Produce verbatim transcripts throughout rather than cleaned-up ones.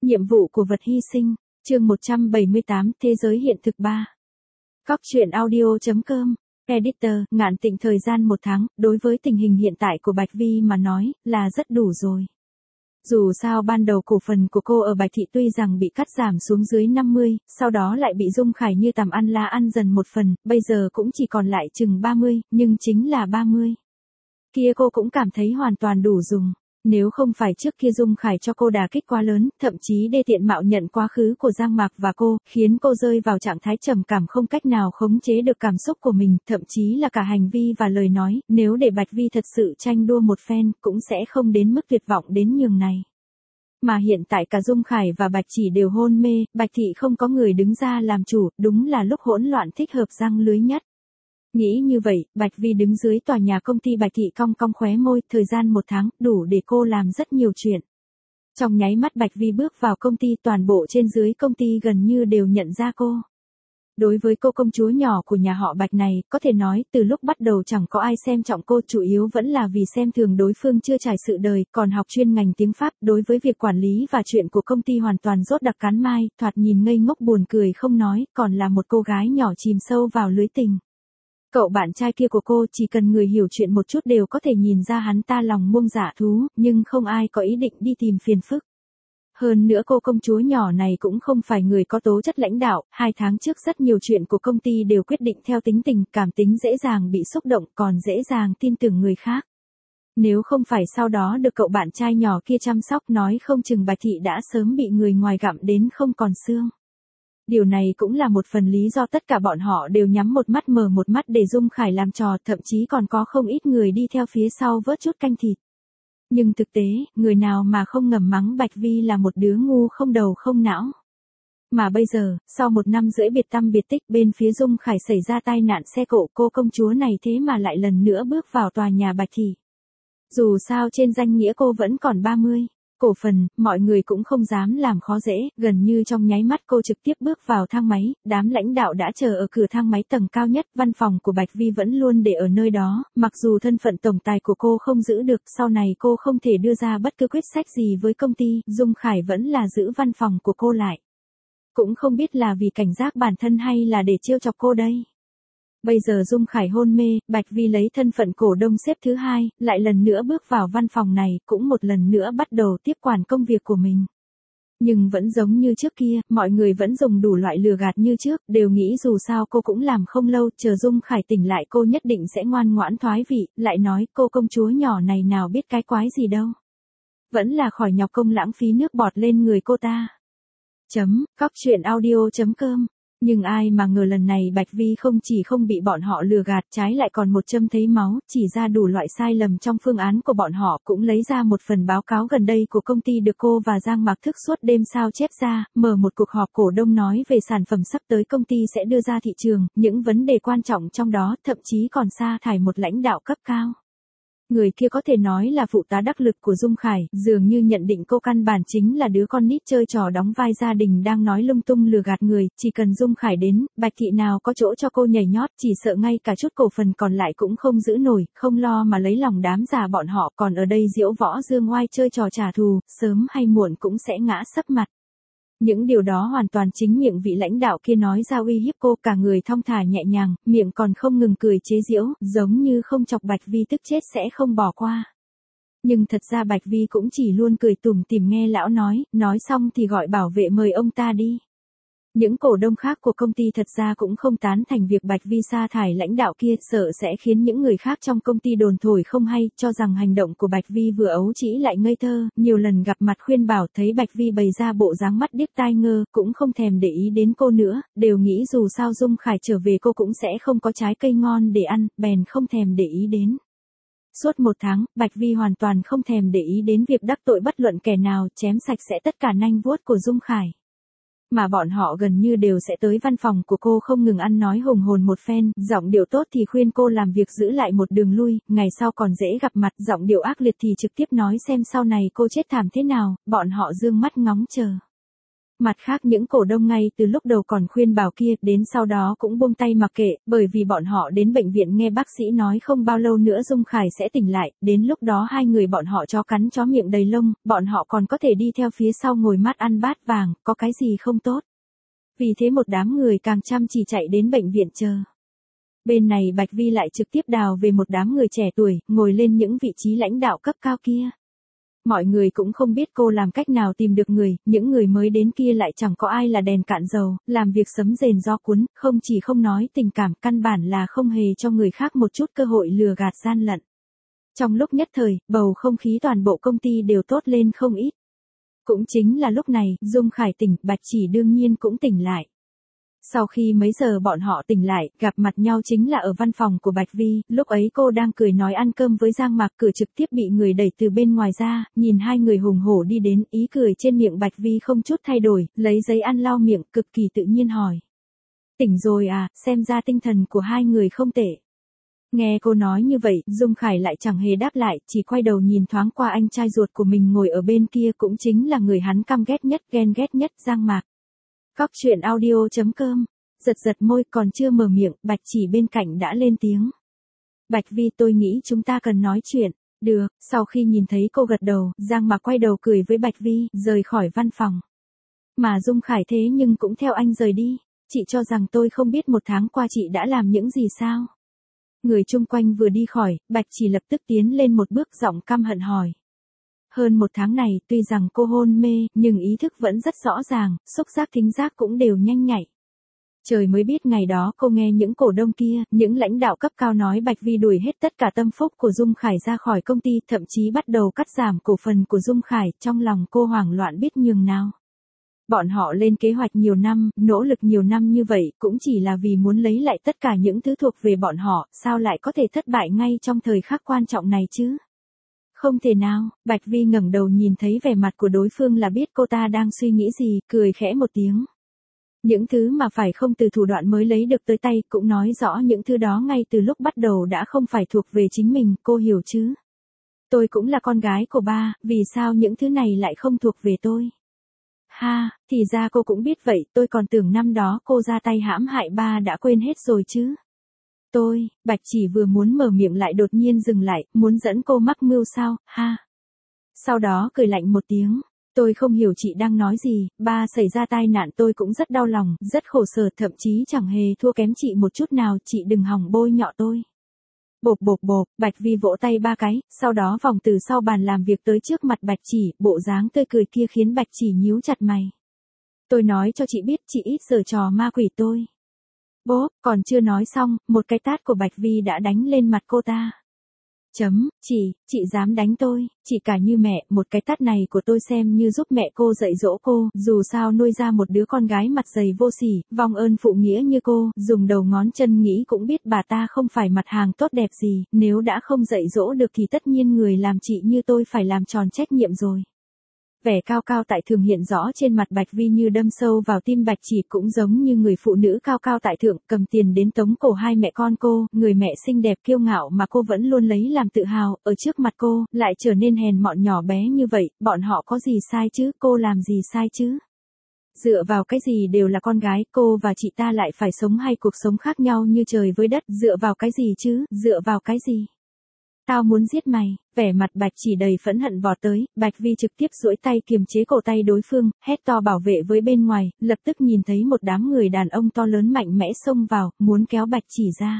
Nhiệm vụ của vật hy sinh, chương một trăm bảy mươi tám, Thế giới hiện thực ba. Cóc truyện audio.com, Editor, Ngạn Tịnh thời gian một tháng, đối với tình hình hiện tại của Bạch Vi mà nói, là rất đủ rồi. Dù sao ban đầu cổ phần của cô ở Bạch Thị tuy rằng bị cắt giảm xuống dưới năm mươi, sau đó lại bị Dung Khải như tằm ăn lá ăn dần một phần, bây giờ cũng chỉ còn lại chừng ba mươi, nhưng chính là ba mươi. Kia cô cũng cảm thấy hoàn toàn đủ dùng. Nếu không phải trước kia Dung Khải cho cô đả kích quá lớn, thậm chí đê tiện mạo nhận quá khứ của Giang Mạc và cô, khiến cô rơi vào trạng thái trầm cảm không cách nào khống chế được cảm xúc của mình, thậm chí là cả hành vi và lời nói, nếu để Bạch Vi thật sự tranh đua một phen, cũng sẽ không đến mức tuyệt vọng đến nhường này. Mà hiện tại cả Dung Khải và Bạch Chỉ đều hôn mê, Bạch Thị không có người đứng ra làm chủ, đúng là lúc hỗn loạn thích hợp răng lưới nhất. Nghĩ như vậy, Bạch Vi đứng dưới tòa nhà công ty Bạch Thị cong cong khóe môi, thời gian một tháng, đủ để cô làm rất nhiều chuyện. Trong nháy mắt Bạch Vi bước vào công ty, toàn bộ trên dưới công ty gần như đều nhận ra cô. Đối với cô công chúa nhỏ của nhà họ Bạch này, có thể nói, từ lúc bắt đầu chẳng có ai xem trọng cô, chủ yếu vẫn là vì xem thường đối phương chưa trải sự đời, còn học chuyên ngành tiếng Pháp, đối với việc quản lý và chuyện của công ty hoàn toàn rốt đặc cán mai, thoạt nhìn ngây ngốc buồn cười không nói, còn là một cô gái nhỏ chìm sâu vào lưới tình. Cậu bạn trai kia của cô chỉ cần người hiểu chuyện một chút đều có thể nhìn ra hắn ta lòng muông dạ thú, nhưng không ai có ý định đi tìm phiền phức. Hơn nữa cô công chúa nhỏ này cũng không phải người có tố chất lãnh đạo, hai tháng trước rất nhiều chuyện của công ty đều quyết định theo tính tình, cảm tính dễ dàng bị xúc động, còn dễ dàng tin tưởng người khác. Nếu không phải sau đó được cậu bạn trai nhỏ kia chăm sóc, nói không chừng Bạch Thị đã sớm bị người ngoài gặm đến không còn xương. Điều này cũng là một phần lý do tất cả bọn họ đều nhắm một mắt mở một mắt để Dung Khải làm trò, thậm chí còn có không ít người đi theo phía sau vớt chút canh thịt. Nhưng thực tế, người nào mà không ngầm mắng Bạch Vi là một đứa ngu không đầu không não. Mà bây giờ, sau một năm rưỡi biệt tăm biệt tích, bên phía Dung Khải xảy ra tai nạn xe cộ, cô công chúa này thế mà lại lần nữa bước vào tòa nhà Bạch Thị. Dù sao trên danh nghĩa cô vẫn còn ba mươi. Cổ phần, mọi người cũng không dám làm khó dễ, gần như trong nháy mắt cô trực tiếp bước vào thang máy, đám lãnh đạo đã chờ ở cửa thang máy tầng cao nhất, văn phòng của Bạch Vi vẫn luôn để ở nơi đó, mặc dù thân phận tổng tài của cô không giữ được, sau này cô không thể đưa ra bất cứ quyết sách gì với công ty, Dung Khải vẫn là giữ văn phòng của cô lại. Cũng không biết là vì cảnh giác bản thân hay là để trêu chọc cô đây. Bây giờ Dung Khải hôn mê, Bạch Vi lấy thân phận cổ đông xếp thứ hai, lại lần nữa bước vào văn phòng này, cũng một lần nữa bắt đầu tiếp quản công việc của mình. Nhưng vẫn giống như trước kia, mọi người vẫn dùng đủ loại lừa gạt như trước, đều nghĩ dù sao cô cũng làm không lâu, chờ Dung Khải tỉnh lại cô nhất định sẽ ngoan ngoãn thoái vị, lại nói cô công chúa nhỏ này nào biết cái quái gì đâu. Vẫn là khỏi nhọc công lãng phí nước bọt lên người cô ta. Chấm, cóc truyện audio.com. Nhưng ai mà ngờ lần này Bạch Vi không chỉ không bị bọn họ lừa gạt, trái lại còn một châm thấy máu, chỉ ra đủ loại sai lầm trong phương án của bọn họ, cũng lấy ra một phần báo cáo gần đây của công ty được cô và Giang Mạc thức suốt đêm sao chép ra, mở một cuộc họp cổ đông nói về sản phẩm sắp tới công ty sẽ đưa ra thị trường, những vấn đề quan trọng trong đó, thậm chí còn sa thải một lãnh đạo cấp cao. Người kia có thể nói là phụ tá đắc lực của Dung Khải, dường như nhận định cô căn bản chính là đứa con nít chơi trò đóng vai gia đình đang nói lung tung lừa gạt người, chỉ cần Dung Khải đến, Bạch Thị nào có chỗ cho cô nhảy nhót, chỉ sợ ngay cả chút cổ phần còn lại cũng không giữ nổi, không lo mà lấy lòng đám già bọn họ, còn ở đây diễu võ dương oai chơi trò trả thù, sớm hay muộn cũng sẽ ngã sấp mặt. Những điều đó hoàn toàn chính miệng vị lãnh đạo kia nói ra uy hiếp cô, cả người thong thả nhẹ nhàng, miệng còn không ngừng cười chế giễu, giống như không chọc Bạch Vi tức chết sẽ không bỏ qua. Nhưng thật ra Bạch Vi cũng chỉ luôn cười tủm tỉm nghe lão nói, nói xong thì gọi bảo vệ mời ông ta đi. Những cổ đông khác của công ty thật ra cũng không tán thành việc Bạch Vi sa thải lãnh đạo kia, sợ sẽ khiến những người khác trong công ty đồn thổi không hay, cho rằng hành động của Bạch Vi vừa ấu trĩ lại ngây thơ, nhiều lần gặp mặt khuyên bảo, thấy Bạch Vi bày ra bộ dáng mắt điếc tai ngơ, cũng không thèm để ý đến cô nữa, đều nghĩ dù sao Dung Khải trở về cô cũng sẽ không có trái cây ngon để ăn, bèn không thèm để ý đến. Suốt một tháng, Bạch Vi hoàn toàn không thèm để ý đến việc đắc tội bất luận kẻ nào, chém sạch sẽ tất cả nanh vuốt của Dung Khải. Mà bọn họ gần như đều sẽ tới văn phòng của cô không ngừng ăn nói hùng hồn một phen, giọng điệu tốt thì khuyên cô làm việc giữ lại một đường lui, ngày sau còn dễ gặp mặt, giọng điệu ác liệt thì trực tiếp nói xem sau này cô chết thảm thế nào, bọn họ dương mắt ngóng chờ. Mặt khác những cổ đông ngay từ lúc đầu còn khuyên bảo kia, đến sau đó cũng buông tay mặc kệ, bởi vì bọn họ đến bệnh viện nghe bác sĩ nói không bao lâu nữa Dung Khải sẽ tỉnh lại, đến lúc đó hai người bọn họ chó cắn chó miệng đầy lông, bọn họ còn có thể đi theo phía sau ngồi mắt ăn bát vàng, có cái gì không tốt. Vì thế một đám người càng chăm chỉ chạy đến bệnh viện chờ. Bên này Bạch Vi lại trực tiếp đào về một đám người trẻ tuổi, ngồi lên những vị trí lãnh đạo cấp cao kia. Mọi người cũng không biết cô làm cách nào tìm được người, những người mới đến kia lại chẳng có ai là đèn cạn dầu, làm việc sấm rền gió cuốn, không chỉ không nói tình cảm, căn bản là không hề cho người khác một chút cơ hội lừa gạt gian lận. Trong lúc nhất thời, bầu không khí toàn bộ công ty đều tốt lên không ít. Cũng chính là lúc này, Dung Khải tỉnh, Bạch Chỉ đương nhiên cũng tỉnh lại. Sau khi mấy giờ bọn họ tỉnh lại, gặp mặt nhau chính là ở văn phòng của Bạch Vi, lúc ấy cô đang cười nói ăn cơm với Giang Mạc, cửa trực tiếp bị người đẩy từ bên ngoài ra, nhìn hai người hùng hổ đi đến, ý cười trên miệng Bạch Vi không chút thay đổi, lấy giấy ăn lau miệng, cực kỳ tự nhiên hỏi. Tỉnh rồi à, xem ra tinh thần của hai người không tệ. Nghe cô nói như vậy, Dung Khải lại chẳng hề đáp lại, chỉ quay đầu nhìn thoáng qua anh trai ruột của mình ngồi ở bên kia cũng chính là người hắn căm ghét nhất, ghen ghét nhất, Giang Mạc. Cóc truyện audio chấm com, giật giật môi còn chưa mở miệng, Bạch Chỉ bên cạnh đã lên tiếng. Bạch Vi, tôi nghĩ chúng ta cần nói chuyện. Được, sau khi nhìn thấy cô gật đầu, Giang Mạc quay đầu cười với Bạch Vi, rời khỏi văn phòng. Mà Dung Khải thế nhưng cũng theo anh rời đi, chị cho rằng tôi không biết một tháng qua chị đã làm những gì sao? Người chung quanh vừa đi khỏi, Bạch Chỉ lập tức tiến lên một bước giọng căm hận hỏi. Hơn một tháng này, tuy rằng cô hôn mê, nhưng ý thức vẫn rất rõ ràng, xúc giác thính giác cũng đều nhanh nhạy. Trời mới biết ngày đó cô nghe những cổ đông kia, những lãnh đạo cấp cao nói Bạch Vi đuổi hết tất cả tâm phúc của Dung Khải ra khỏi công ty, thậm chí bắt đầu cắt giảm cổ phần của Dung Khải, trong lòng cô hoảng loạn biết nhường nào. Bọn họ lên kế hoạch nhiều năm, nỗ lực nhiều năm như vậy, cũng chỉ là vì muốn lấy lại tất cả những thứ thuộc về bọn họ, sao lại có thể thất bại ngay trong thời khắc quan trọng này chứ? Không thể nào, Bạch Vi ngẩng đầu nhìn thấy vẻ mặt của đối phương là biết cô ta đang suy nghĩ gì, cười khẽ một tiếng. Những thứ mà phải không từ thủ đoạn mới lấy được tới tay, cũng nói rõ những thứ đó ngay từ lúc bắt đầu đã không phải thuộc về chính mình, cô hiểu chứ? Tôi cũng là con gái của ba, vì sao những thứ này lại không thuộc về tôi? Ha, thì ra cô cũng biết vậy, tôi còn tưởng năm đó cô ra tay hãm hại ba đã quên hết rồi chứ. Tôi, Bạch Chỉ vừa muốn mở miệng lại đột nhiên dừng lại, muốn dẫn cô mắc mưu sao, ha. Sau đó cười lạnh một tiếng, tôi không hiểu chị đang nói gì, ba xảy ra tai nạn tôi cũng rất đau lòng, rất khổ sở, thậm chí chẳng hề thua kém chị một chút nào, chị đừng hòng bôi nhọ tôi. Bộp bộp bộp, Bạch Vi vỗ tay ba cái, sau đó vòng từ sau bàn làm việc tới trước mặt Bạch Chỉ, bộ dáng tươi cười kia khiến Bạch Chỉ nhíu chặt mày. Tôi nói cho chị biết, chị ít giở trò ma quỷ tôi. Bố, còn chưa nói xong, một cái tát của Bạch Vi đã đánh lên mặt cô ta. Chấm, chị, chị dám đánh tôi, chị cả như mẹ, một cái tát này của tôi xem như giúp mẹ cô dạy dỗ cô, dù sao nuôi ra một đứa con gái mặt dày vô sỉ, vong ơn phụ nghĩa như cô, dùng đầu ngón chân nghĩ cũng biết bà ta không phải mặt hàng tốt đẹp gì, nếu đã không dạy dỗ được thì tất nhiên người làm chị như tôi phải làm tròn trách nhiệm rồi. Vẻ cao cao tại thượng hiện rõ trên mặt Bạch Vi như đâm sâu vào tim Bạch Chỉ, cũng giống như người phụ nữ cao cao tại thượng, cầm tiền đến tống cổ hai mẹ con cô, người mẹ xinh đẹp kiêu ngạo mà cô vẫn luôn lấy làm tự hào, ở trước mặt cô, lại trở nên hèn mọn nhỏ bé như vậy, bọn họ có gì sai chứ, cô làm gì sai chứ? Dựa vào cái gì đều là con gái, cô và chị ta lại phải sống hai cuộc sống khác nhau như trời với đất, dựa vào cái gì chứ, dựa vào cái gì? Tao muốn giết mày, vẻ mặt Bạch Chỉ đầy phẫn hận vọt tới, Bạch Vi trực tiếp duỗi tay kiềm chế cổ tay đối phương, hét to bảo vệ với bên ngoài, lập tức nhìn thấy một đám người đàn ông to lớn mạnh mẽ xông vào, muốn kéo Bạch Chỉ ra.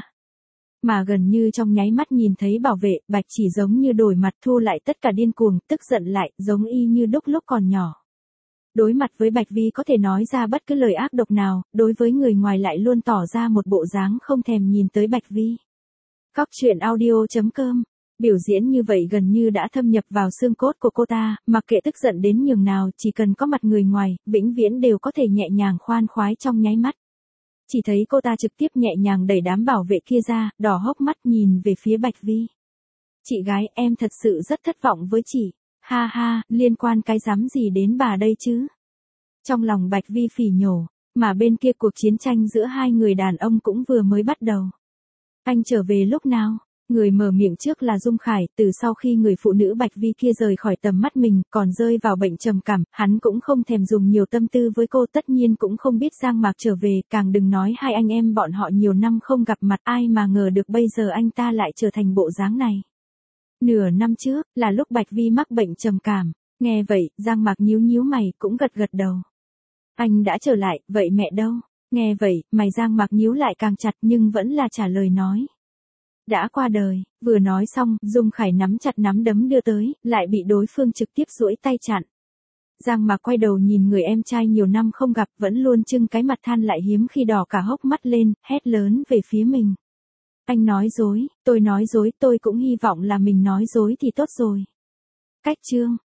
Mà gần như trong nháy mắt nhìn thấy bảo vệ, Bạch Chỉ giống như đổi mặt thu lại tất cả điên cuồng, tức giận lại, giống y như đúc lúc còn nhỏ. Đối mặt với Bạch Vi có thể nói ra bất cứ lời ác độc nào, đối với người ngoài lại luôn tỏ ra một bộ dáng không thèm nhìn tới Bạch Vi. Cóc truyện audio chấm com. Biểu diễn như vậy gần như đã thâm nhập vào xương cốt của cô ta, mặc kệ tức giận đến nhường nào, chỉ cần có mặt người ngoài, vĩnh viễn đều có thể nhẹ nhàng khoan khoái trong nháy mắt. Chỉ thấy cô ta trực tiếp nhẹ nhàng đẩy đám bảo vệ kia ra, đỏ hốc mắt nhìn về phía Bạch Vi. Chị gái, em thật sự rất thất vọng với chị. Ha ha, liên quan cái rắm gì đến bà đây chứ? Trong lòng Bạch Vi phỉ nhổ, mà bên kia cuộc chiến tranh giữa hai người đàn ông cũng vừa mới bắt đầu. Anh trở về lúc nào? Người mở miệng trước là Dung Khải, từ sau khi người phụ nữ Bạch Vi kia rời khỏi tầm mắt mình, còn rơi vào bệnh trầm cảm, hắn cũng không thèm dùng nhiều tâm tư với cô, tất nhiên cũng không biết Giang Mạc trở về, càng đừng nói hai anh em bọn họ nhiều năm không gặp mặt, ai mà ngờ được bây giờ anh ta lại trở thành bộ dáng này. Nửa năm trước, là lúc Bạch Vi mắc bệnh trầm cảm, nghe vậy, Giang Mạc nhíu nhíu mày, cũng gật gật đầu. Anh đã trở lại, vậy mẹ đâu? Nghe vậy, mày Giang Mạc nhíu lại càng chặt nhưng vẫn là trả lời nói. Đã qua đời, vừa nói xong, Dung Khải nắm chặt nắm đấm đưa tới, lại bị đối phương trực tiếp duỗi tay chặn. Giang Mạc quay đầu nhìn người em trai nhiều năm không gặp, vẫn luôn trưng cái mặt than lại hiếm khi đỏ cả hốc mắt lên, hét lớn về phía mình. Anh nói dối, tôi nói dối, tôi cũng hy vọng là mình nói dối thì tốt rồi. Cách chương